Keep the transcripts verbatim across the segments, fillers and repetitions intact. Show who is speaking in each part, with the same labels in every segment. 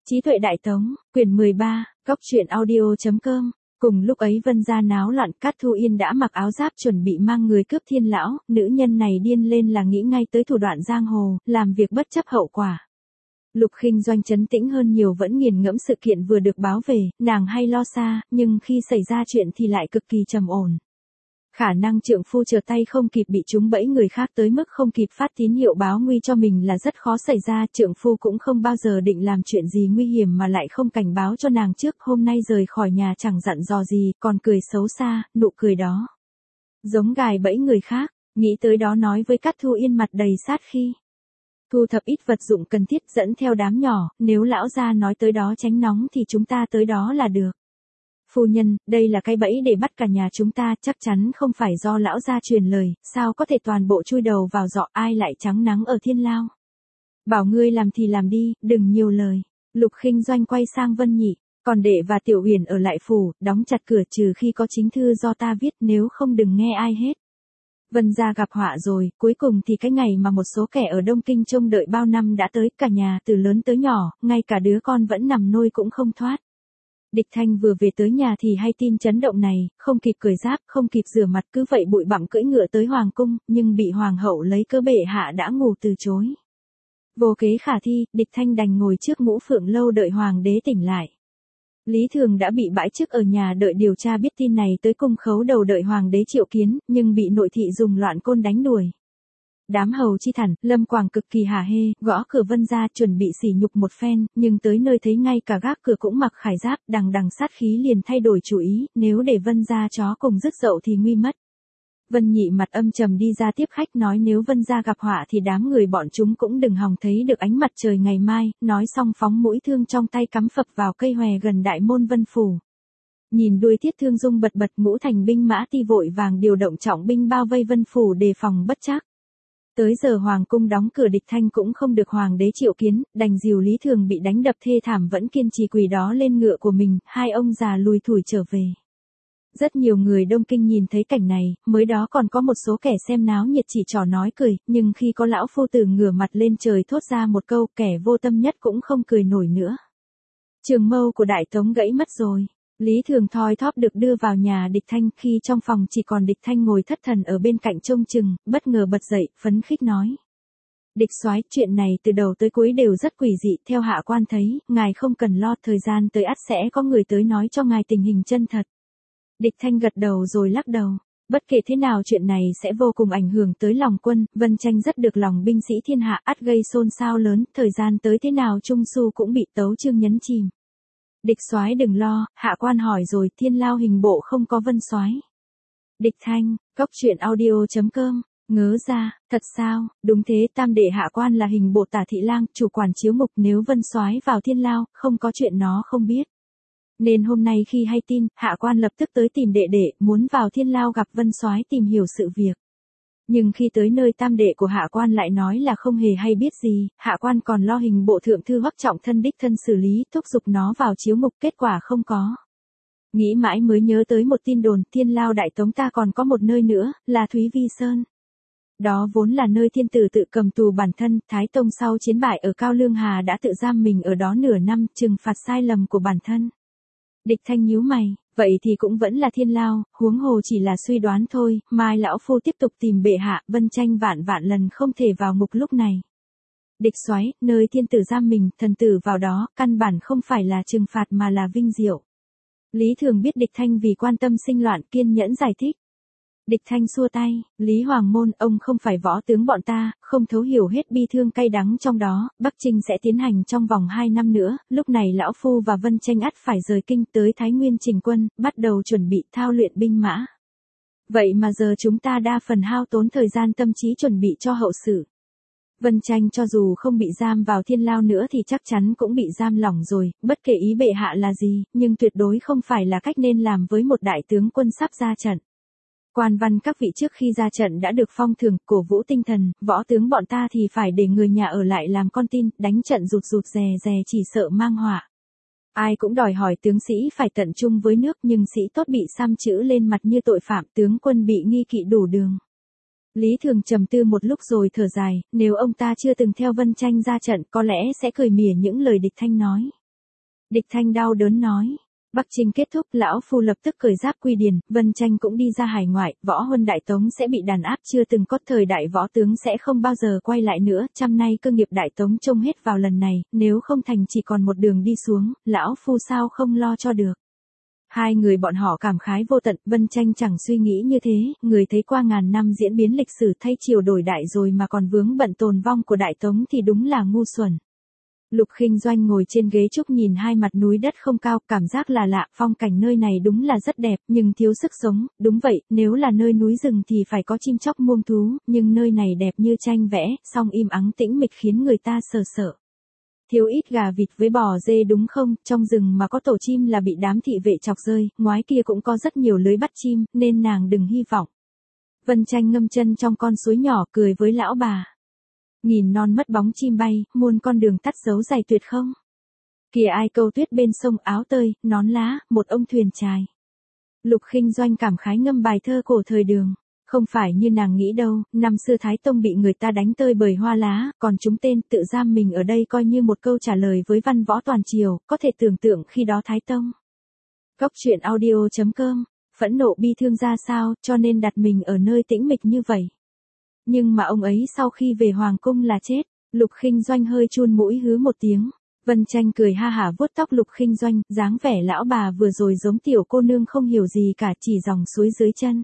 Speaker 1: Trí tuệ đại tống, quyển mười ba, góc truyện audio.com. Cùng lúc ấy Vân gia náo loạn, Cát Thu Yên đã mặc áo giáp chuẩn bị mang người cướp Thiên lão, nữ nhân này điên lên là nghĩ ngay tới thủ đoạn giang hồ, làm việc bất chấp hậu quả. Lục Khinh Doanh trấn tĩnh hơn nhiều, vẫn nghiền ngẫm sự kiện vừa được báo về, nàng hay lo xa, nhưng khi xảy ra chuyện thì lại cực kỳ trầm ổn. Khả năng trượng phu trở tay không kịp bị trúng bẫy người khác tới mức không kịp phát tín hiệu báo nguy cho mình là rất khó xảy ra. Trượng phu cũng không bao giờ định làm chuyện gì nguy hiểm mà lại không cảnh báo cho nàng trước. Hôm nay rời khỏi nhà chẳng dặn dò gì, còn cười xấu xa, nụ cười đó giống gài bẫy người khác. Nghĩ tới đó nói với Cát Thu Yên mặt đầy sát khí: thu thập ít vật dụng cần thiết, dẫn theo đám nhỏ, nếu lão gia nói tới đó tránh nóng thì chúng ta tới đó là được. Phu nhân, đây là cái bẫy để bắt cả nhà chúng ta, chắc chắn không phải do lão gia truyền lời, sao có thể toàn bộ chui đầu vào giọ, ai lại trắng nắng ở Thiên lao. Bảo ngươi làm thì làm đi, đừng nhiều lời. Lục Khinh Doanh quay sang Vân Nhị, còn đệ và Tiểu Huyền ở lại phủ, đóng chặt cửa trừ khi có chính thư do ta viết, nếu không đừng nghe ai hết. Vân gia gặp họa rồi, cuối cùng thì cái ngày mà một số kẻ ở Đông Kinh trông đợi bao năm đã tới, cả nhà từ lớn tới nhỏ, ngay cả đứa con vẫn nằm nôi cũng không thoát. Địch Thanh vừa về tới nhà thì hay tin chấn động này, không kịp cởi giáp, không kịp rửa mặt, cứ vậy bụi bặm cưỡi ngựa tới hoàng cung, nhưng bị hoàng hậu lấy cớ bệ hạ đã ngủ từ chối. Vô kế khả thi, Địch Thanh đành ngồi trước ngũ phượng lâu đợi hoàng đế tỉnh lại. Lý Thường đã bị bãi chức ở nhà đợi điều tra, biết tin này tới cung khấu đầu đợi hoàng đế triệu kiến, nhưng bị nội thị dùng loạn côn đánh đuổi. Đám hầu chi thản, Lâm Quảng cực kỳ hả hê, gõ cửa Vân gia chuẩn bị sỉ nhục một phen, nhưng tới nơi thấy ngay cả gác cửa cũng mặc khải giáp, đằng đằng sát khí liền thay đổi chủ ý, nếu để Vân gia chó cùng rứt dậu thì nguy mất. Vân Nhị mặt âm trầm đi ra tiếp khách, nói nếu Vân gia gặp họa thì đám người bọn chúng cũng đừng hòng thấy được ánh mặt trời ngày mai, nói xong phóng mũi thương trong tay cắm phập vào cây hòe gần đại môn Vân phủ. Nhìn đuôi tiết thương dung bật bật, ngũ thành binh mã ti vội vàng điều động trọng binh bao vây Vân phủ đề phòng bất trắc. Tới giờ hoàng cung đóng cửa, Địch Thanh cũng không được hoàng đế triệu kiến, đành dìu Lý Thường bị đánh đập thê thảm vẫn kiên trì quỳ đó lên ngựa của mình, hai ông già lùi thủi trở về. Rất nhiều người Đông Kinh nhìn thấy cảnh này, mới đó còn có một số kẻ xem náo nhiệt chỉ trò nói cười, nhưng khi có lão phu tử ngửa mặt lên trời thốt ra một câu, kẻ vô tâm nhất cũng không cười nổi nữa. Trường mâu của Đại Tống gãy mất rồi. Lý Thường thoi thóp được đưa vào nhà Địch Thanh, khi trong phòng chỉ còn Địch Thanh ngồi thất thần ở bên cạnh trông chừng, bất ngờ bật dậy, phấn khích nói: Địch soái, chuyện này từ đầu tới cuối đều rất quỷ dị, theo hạ quan thấy, ngài không cần lo, thời gian tới ắt sẽ có người tới nói cho ngài tình hình chân thật. Địch Thanh gật đầu rồi lắc đầu. Bất kể thế nào chuyện này sẽ vô cùng ảnh hưởng tới lòng quân, Vân Tranh rất được lòng binh sĩ thiên hạ, ắt gây xôn xao lớn, thời gian tới thế nào Trung Su cũng bị Tấu Chương nhấn chìm. Địch soái đừng lo, hạ quan hỏi rồi, Thiên lao hình bộ không có Vân soái. Địch Thanh, góc truyện audio.com, ngớ ra, thật sao? Đúng thế, tam đệ hạ quan là hình bộ Tả Thị Lang, chủ quản chiếu ngục, nếu Vân soái vào Thiên lao, không có chuyện nó không biết. Nên hôm nay khi hay tin, hạ quan lập tức tới tìm đệ đệ, muốn vào Thiên lao gặp Vân soái tìm hiểu sự việc. Nhưng khi tới nơi tam đệ của hạ quan lại nói là không hề hay biết gì, hạ quan còn lo hình bộ thượng thư Hoắc Trọng Thân đích thân xử lý, thúc giục nó vào chiếu ngục, kết quả không có. Nghĩ mãi mới nhớ tới một tin đồn, Thiên lao Đại Tống ta còn có một nơi nữa, là Thúy Vi Sơn. Đó vốn là nơi thiên tử tự cầm tù bản thân, Thái Tông sau chiến bại ở Cao Lương Hà đã tự giam mình ở đó nửa năm, trừng phạt sai lầm của bản thân. Địch Thanh nhíu mày, vậy thì cũng vẫn là Thiên lao, huống hồ chỉ là suy đoán thôi, mai lão phu tiếp tục tìm bệ hạ, Vân Tranh vạn vạn lần không thể vào ngục lúc này. Địch soái, nơi thiên tử giam mình, thần tử vào đó, căn bản không phải là trừng phạt mà là vinh diệu. Lý Thường biết Địch Thanh vì quan tâm sinh loạn, kiên nhẫn giải thích. Địch Thanh xua tay, Lý Hoàng môn, ông không phải võ tướng bọn ta, không thấu hiểu hết bi thương cay đắng trong đó, Bắc Trinh sẽ tiến hành trong vòng hai năm nữa, lúc này lão phu và Vân Tranh ắt phải rời kinh tới Thái Nguyên chỉnh quân, bắt đầu chuẩn bị thao luyện binh mã. Vậy mà giờ chúng ta đa phần hao tốn thời gian tâm trí chuẩn bị cho hậu sự. Vân Tranh cho dù không bị giam vào Thiên lao nữa thì chắc chắn cũng bị giam lỏng rồi, bất kể ý bệ hạ là gì, nhưng tuyệt đối không phải là cách nên làm với một đại tướng quân sắp ra trận. Quan văn các vị trước khi ra trận đã được phong thưởng, cổ vũ tinh thần, võ tướng bọn ta thì phải để người nhà ở lại làm con tin, đánh trận rụt rụt rè rè chỉ sợ mang họa. Ai cũng đòi hỏi tướng sĩ phải tận trung với nước, nhưng sĩ tốt bị xăm chữ lên mặt như tội phạm, tướng quân bị nghi kỵ đủ đường. Lý Thường trầm tư một lúc rồi thở dài, nếu ông ta chưa từng theo Vân Tranh ra trận có lẽ sẽ cười mỉa những lời Địch Thanh nói. Địch Thanh đau đớn nói. Bắc Trinh kết thúc, lão phu lập tức cởi giáp quy điền, Vân Tranh cũng đi ra hải ngoại, võ huân đại tống sẽ bị đàn áp, chưa từng có thời đại võ tướng sẽ không bao giờ quay lại nữa, trăm nay cơ nghiệp đại tống trông hết vào lần này, nếu không thành chỉ còn một đường đi xuống, lão phu sao không lo cho được. Hai người bọn họ cảm khái vô tận, Vân Tranh chẳng suy nghĩ như thế, người thấy qua ngàn năm diễn biến lịch sử thay chiều đổi đại rồi mà còn vướng bận tồn vong của đại tống thì đúng là ngu xuẩn. Lục Khinh Doanh ngồi trên ghế trúc nhìn hai mặt núi đất không cao, cảm giác là lạ, phong cảnh nơi này đúng là rất đẹp, nhưng thiếu sức sống, đúng vậy, nếu là nơi núi rừng thì phải có chim chóc muông thú, nhưng nơi này đẹp như tranh vẽ, song im ắng tĩnh mịch khiến người ta sờ sợ. Thiếu ít gà vịt với bò dê đúng không, trong rừng mà có tổ chim là bị đám thị vệ chọc rơi, ngoái kia cũng có rất nhiều lưới bắt chim, nên nàng đừng hy vọng. Vân Tranh ngâm chân trong con suối nhỏ cười với lão bà. Nghìn non mất bóng chim bay, muôn con đường tắt dấu dài tuyệt không. Kìa ai câu tuyết bên sông, áo tơi, nón lá, một ông thuyền chài. Lục Khinh Doanh cảm khái ngâm bài thơ cổ thời Đường. Không phải như nàng nghĩ đâu, năm xưa Thái Tông bị người ta đánh tơi bởi hoa lá, còn chúng tên tự giam mình ở đây coi như một câu trả lời với văn võ toàn triều, có thể tưởng tượng khi đó Thái Tông. Góc truyện audio chấm com, phẫn nộ bi thương ra sao, cho nên đặt mình ở nơi tĩnh mịch như vậy. Nhưng mà ông ấy sau khi về Hoàng Cung là chết, Lục Khinh Doanh hơi chun mũi hứ một tiếng. Vân Tranh cười ha hả vuốt tóc Lục Khinh Doanh, dáng vẻ lão bà vừa rồi giống tiểu cô nương không hiểu gì cả, chỉ dòng suối dưới chân.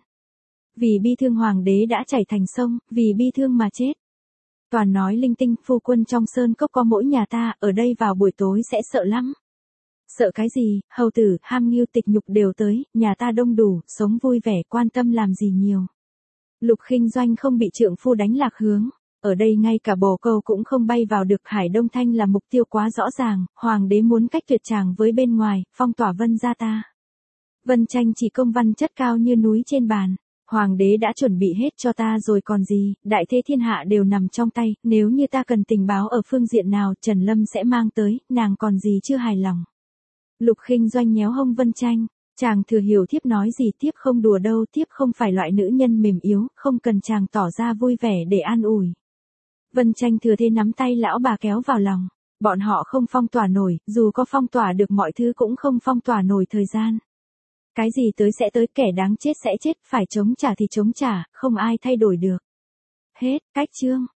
Speaker 1: Vì bi thương hoàng đế đã chảy thành sông, vì bi thương mà chết. Toàn nói linh tinh, phu quân trong sơn cốc có mỗi nhà ta, ở đây vào buổi tối sẽ sợ lắm. Sợ cái gì, hầu tử, ham nghiêu tịch nhục đều tới, nhà ta đông đủ, sống vui vẻ, quan tâm làm gì nhiều. Lục Khinh Doanh không bị trượng phu đánh lạc hướng. Ở đây ngay cả bồ câu cũng không bay vào được, Hải Đông Thanh là mục tiêu quá rõ ràng, hoàng đế muốn cách tuyệt tràng với bên ngoài, phong tỏa Vân gia ta. Vân Tranh chỉ công văn chất cao như núi trên bàn. Hoàng đế đã chuẩn bị hết cho ta rồi còn gì, đại thế thiên hạ đều nằm trong tay, nếu như ta cần tình báo ở phương diện nào Trần Lâm sẽ mang tới, nàng còn gì chưa hài lòng. Lục Khinh Doanh nhéo hông Vân Tranh, chàng thừa hiểu thiếp nói gì, thiếp không đùa đâu, thiếp không phải loại nữ nhân mềm yếu, không cần chàng tỏ ra vui vẻ để an ủi. Vân Tranh thừa thế nắm tay lão bà kéo vào lòng, bọn họ không phong tỏa nổi, dù có phong tỏa được mọi thứ cũng không phong tỏa nổi thời gian. Cái gì tới sẽ tới, kẻ đáng chết sẽ chết, phải chống trả thì chống trả, không ai thay đổi được. Hết, cách chương.